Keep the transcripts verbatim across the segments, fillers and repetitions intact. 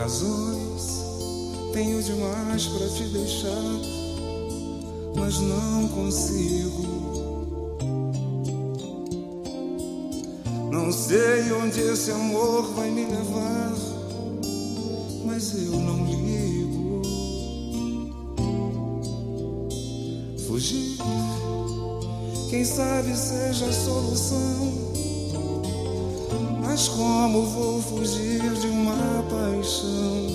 Razões tenho demais pra te deixar, mas não consigo. Não sei onde esse amor vai me levar, mas eu não ligo. Fugir, quem sabe seja a solução, mas como vou fugir de uma paixão?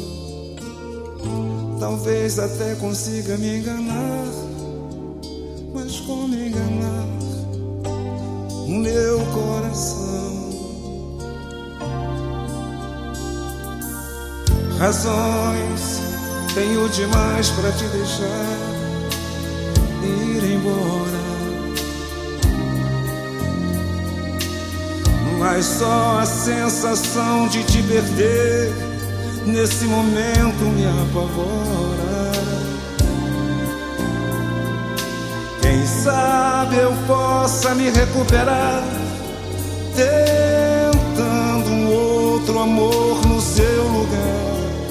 Talvez até consiga me enganar, mas como enganar o meu coração? Razões tenho demais pra te deixar ir embora, mas só a sensação de te perder nesse momento me apavora. Quem sabe eu possa me recuperar, tentando um outro amor no seu lugar.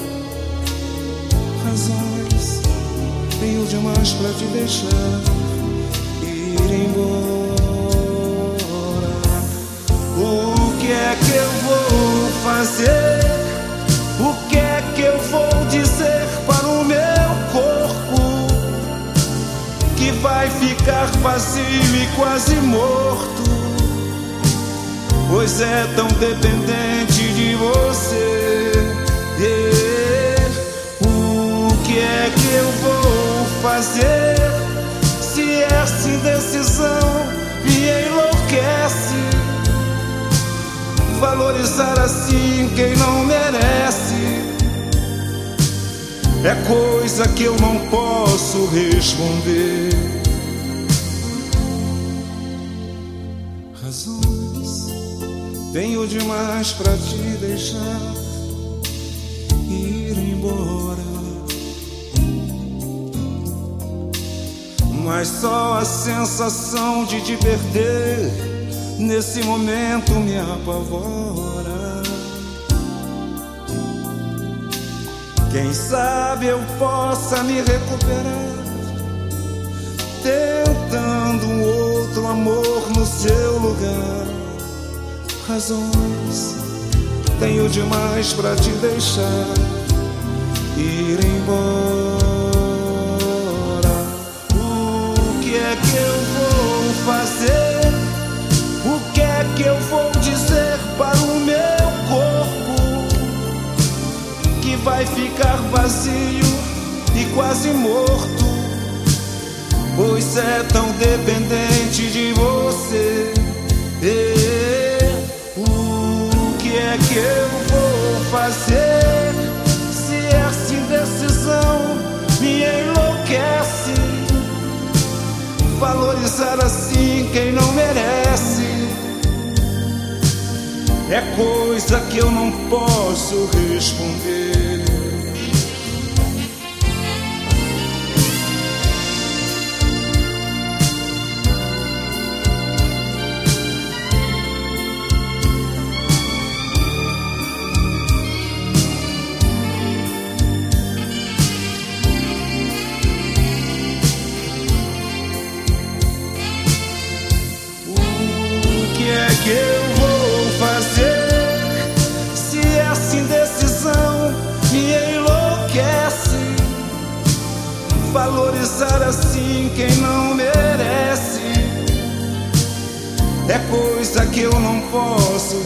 Razões tenho demais pra te deixar ir embora. O que é que eu vou fazer? O que é que eu vou dizer para o meu corpo, que vai ficar vazio e quase morto, pois é tão dependente de você? Yeah. O que é que eu vou fazer se essa indecisão me enlouquece? Valorizar assim quem não merece é coisa que eu não posso responder. Razões tenho demais pra te deixar ir embora, mas só a sensação de te perder nesse momento me apavora. Quem sabe eu possa me recuperar, tentando um outro amor no seu lugar. Razões tenho demais pra te deixar ir embora. O que é que eu vou fazer? O que é que eu vou dizer para o meu corpo, que vai ficar vazio e quase morto, pois é tão dependente de você? É. O que é que eu vou fazer se essa indecisão me enlouquece? Valorizar assim quem não merece é coisa que eu não posso responder. O que é que eu vou fazer se essa indecisão me enlouquece? Valorizar assim quem não merece é coisa que eu não posso